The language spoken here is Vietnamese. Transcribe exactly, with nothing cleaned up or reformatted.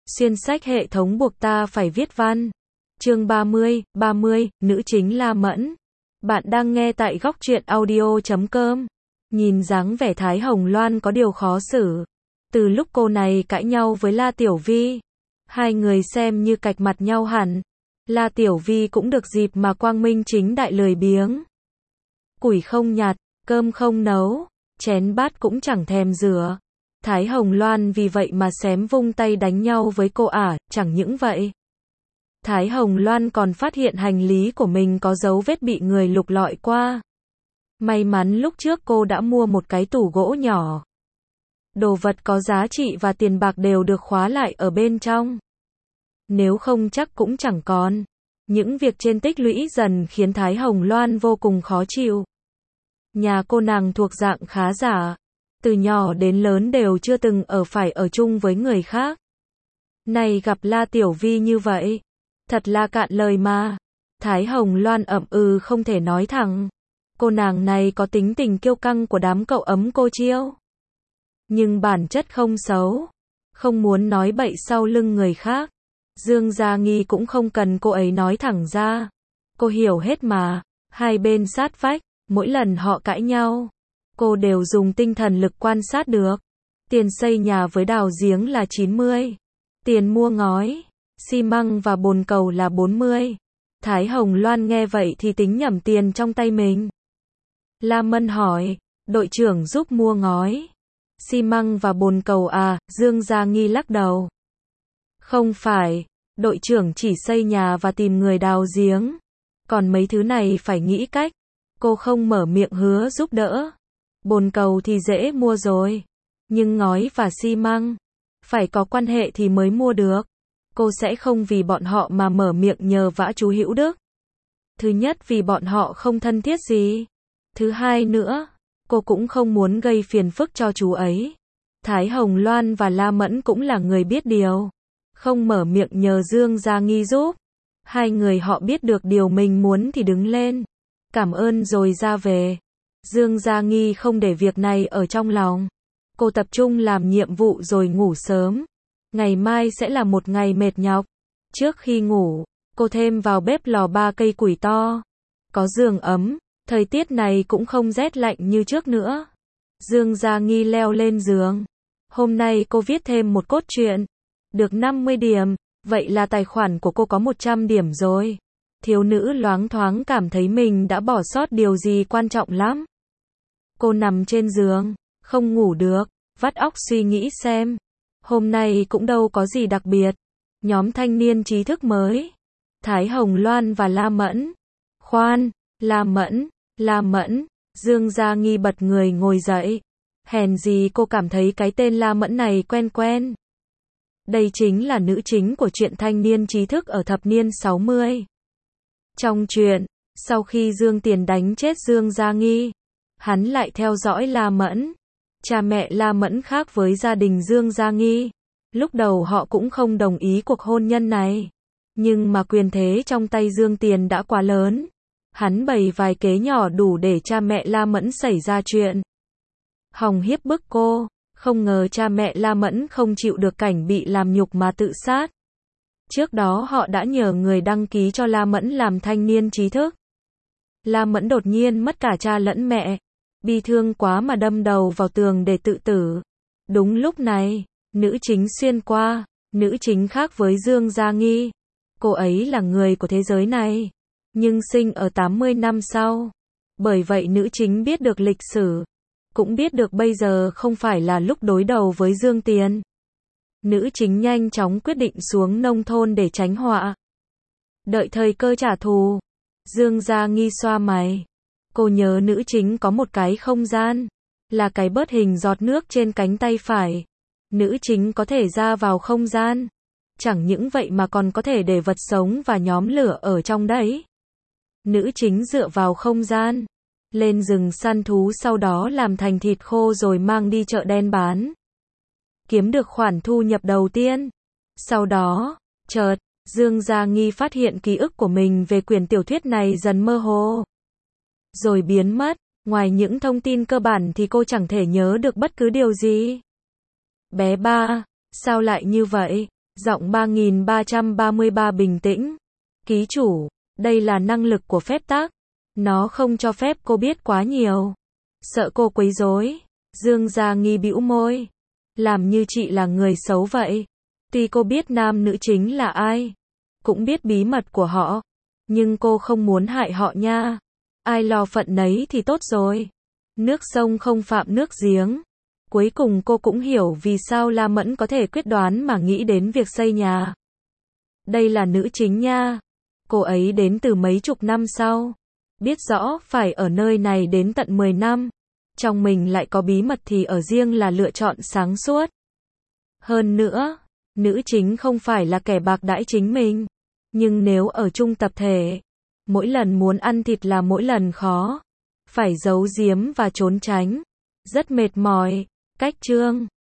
Xuyên sách hệ thống buộc ta phải viết văn. Chương ba mươi, ba mươi, nữ chính La Mẫn. Bạn đang nghe tại góc truyện audio chấm com. Nhìn dáng vẻ Thái Hồng Loan có điều khó xử. Từ lúc cô này cãi nhau với La Tiểu Vi, hai người xem như cạch mặt nhau hẳn. La Tiểu Vi cũng được dịp mà quang minh chính đại lười biếng. Củi không nhặt, cơm không nấu, chén bát cũng chẳng thèm rửa. Thái Hồng Loan vì vậy mà xém vung tay đánh nhau với cô ả, chẳng những vậy. Thái Hồng Loan còn phát hiện hành lý của mình có dấu vết bị người lục lọi qua. May mắn lúc trước cô đã mua một cái tủ gỗ nhỏ. Đồ vật có giá trị và tiền bạc đều được khóa lại ở bên trong. Nếu không chắc cũng chẳng còn. Những việc trên tích lũy dần khiến Thái Hồng Loan vô cùng khó chịu. Nhà cô nàng thuộc dạng khá giả. Từ nhỏ đến lớn đều chưa từng ở phải ở chung với người khác. Này gặp La Tiểu Vi như vậy, thật là cạn lời mà. Thái Hồng Loan ậm ừ không thể nói thẳng. Cô nàng này có tính tình kiêu căng của đám cậu ấm cô chiêu. Nhưng bản chất không xấu. Không muốn nói bậy sau lưng người khác. Dương Gia Nghi cũng không cần cô ấy nói thẳng ra. Cô hiểu hết mà. Hai bên sát vách, mỗi lần họ cãi nhau, cô đều dùng tinh thần lực quan sát được. Tiền xây nhà với đào giếng là chín mươi. Tiền mua ngói, xi măng và bồn cầu là bốn mươi. Thái Hồng Loan nghe vậy thì tính nhẩm tiền trong tay mình. La Mẫn hỏi, đội trưởng giúp mua ngói, xi măng và bồn cầu à? Dương Gia Nghi lắc đầu. Không phải, đội trưởng chỉ xây nhà và tìm người đào giếng. Còn mấy thứ này phải nghĩ cách. Cô không mở miệng hứa giúp đỡ. Bồn cầu thì dễ mua rồi. Nhưng ngói và xi măng, phải có quan hệ thì mới mua được. Cô sẽ không vì bọn họ mà mở miệng nhờ vả chú Hữu Đức. Thứ nhất vì bọn họ không thân thiết gì. Thứ hai nữa, cô cũng không muốn gây phiền phức cho chú ấy. Thái Hồng Loan và La Mẫn cũng là người biết điều. Không mở miệng nhờ Dương Gia Nghi giúp. Hai người họ biết được điều mình muốn thì đứng lên. Cảm ơn rồi ra về. Dương Gia Nghi không để việc này ở trong lòng. Cô tập trung làm nhiệm vụ rồi ngủ sớm. Ngày mai sẽ là một ngày mệt nhọc. Trước khi ngủ, cô thêm vào bếp lò ba cây củi to. Có giường ấm, thời tiết này cũng không rét lạnh như trước nữa. Dương Gia Nghi leo lên giường. Hôm nay cô viết thêm một cốt truyện. Được năm mươi điểm, vậy là tài khoản của cô có một trăm điểm rồi. Thiếu nữ loáng thoáng cảm thấy mình đã bỏ sót điều gì quan trọng lắm. Cô nằm trên giường, không ngủ được, vắt óc suy nghĩ xem. Hôm nay cũng đâu có gì đặc biệt. Nhóm thanh niên trí thức mới. Thái Hồng Loan và La Mẫn. Khoan, La Mẫn, La Mẫn. Dương Gia Nghi bật người ngồi dậy. Hèn gì cô cảm thấy cái tên La Mẫn này quen quen. Đây chính là nữ chính của truyện thanh niên trí thức ở thập niên sáu mươi. Trong truyện, sau khi Dương Tiền đánh chết Dương Gia Nghi, hắn lại theo dõi La Mẫn. Cha mẹ La Mẫn khác với gia đình Dương Gia Nghi. Lúc đầu họ cũng không đồng ý cuộc hôn nhân này. Nhưng mà quyền thế trong tay Dương Tiền đã quá lớn. Hắn bày vài kế nhỏ đủ để cha mẹ La Mẫn xảy ra chuyện. Hòng hiếp bức cô. Không ngờ cha mẹ La Mẫn không chịu được cảnh bị làm nhục mà tự sát. Trước đó họ đã nhờ người đăng ký cho La Mẫn làm thanh niên trí thức. La Mẫn đột nhiên mất cả cha lẫn mẹ. Bi thương quá mà đâm đầu vào tường để tự tử. Đúng lúc này, nữ chính xuyên qua. Nữ chính khác với Dương Gia Nghi. Cô ấy là người của thế giới này. Nhưng sinh ở tám mươi năm sau. Bởi vậy nữ chính biết được lịch sử. Cũng biết được bây giờ không phải là lúc đối đầu với Dương Tiền. Nữ chính nhanh chóng quyết định xuống nông thôn để tránh họa. Đợi thời cơ trả thù. Dương Gia Nghi xoa mày. Cô nhớ nữ chính có một cái không gian. Là cái bớt hình giọt nước trên cánh tay phải. Nữ chính có thể ra vào không gian. Chẳng những vậy mà còn có thể để vật sống và nhóm lửa ở trong đấy. Nữ chính dựa vào không gian. Lên rừng săn thú sau đó làm thành thịt khô rồi mang đi chợ đen bán. Kiếm được khoản thu nhập đầu tiên. Sau đó, chợt, Dương Gia Nghi phát hiện ký ức của mình về quyển tiểu thuyết này dần mơ hồ. Rồi biến mất. Ngoài những thông tin cơ bản thì cô chẳng thể nhớ được bất cứ điều gì. Bé ba, sao lại như vậy? Giọng ba nghìn ba trăm ba mươi ba bình tĩnh. Ký chủ, đây là năng lực của phép tắc. Nó không cho phép cô biết quá nhiều. Sợ cô quấy rối. Dương Gia Nghi bĩu môi. Làm như chị là người xấu vậy. Tuy cô biết nam nữ chính là ai, cũng biết bí mật của họ, nhưng cô không muốn hại họ nha. Ai lo phận nấy thì tốt rồi. Nước sông không phạm nước giếng. Cuối cùng cô cũng hiểu vì sao La Mẫn có thể quyết đoán mà nghĩ đến việc xây nhà. Đây là nữ chính nha. Cô ấy đến từ mấy chục năm sau. Biết rõ phải ở nơi này đến tận mười năm. Trong mình lại có bí mật thì ở riêng là lựa chọn sáng suốt. Hơn nữa, nữ chính không phải là kẻ bạc đãi chính mình. Nhưng nếu ở chung tập thể, mỗi lần muốn ăn thịt là mỗi lần khó. Phải giấu giếm và trốn tránh. Rất mệt mỏi. Cách chương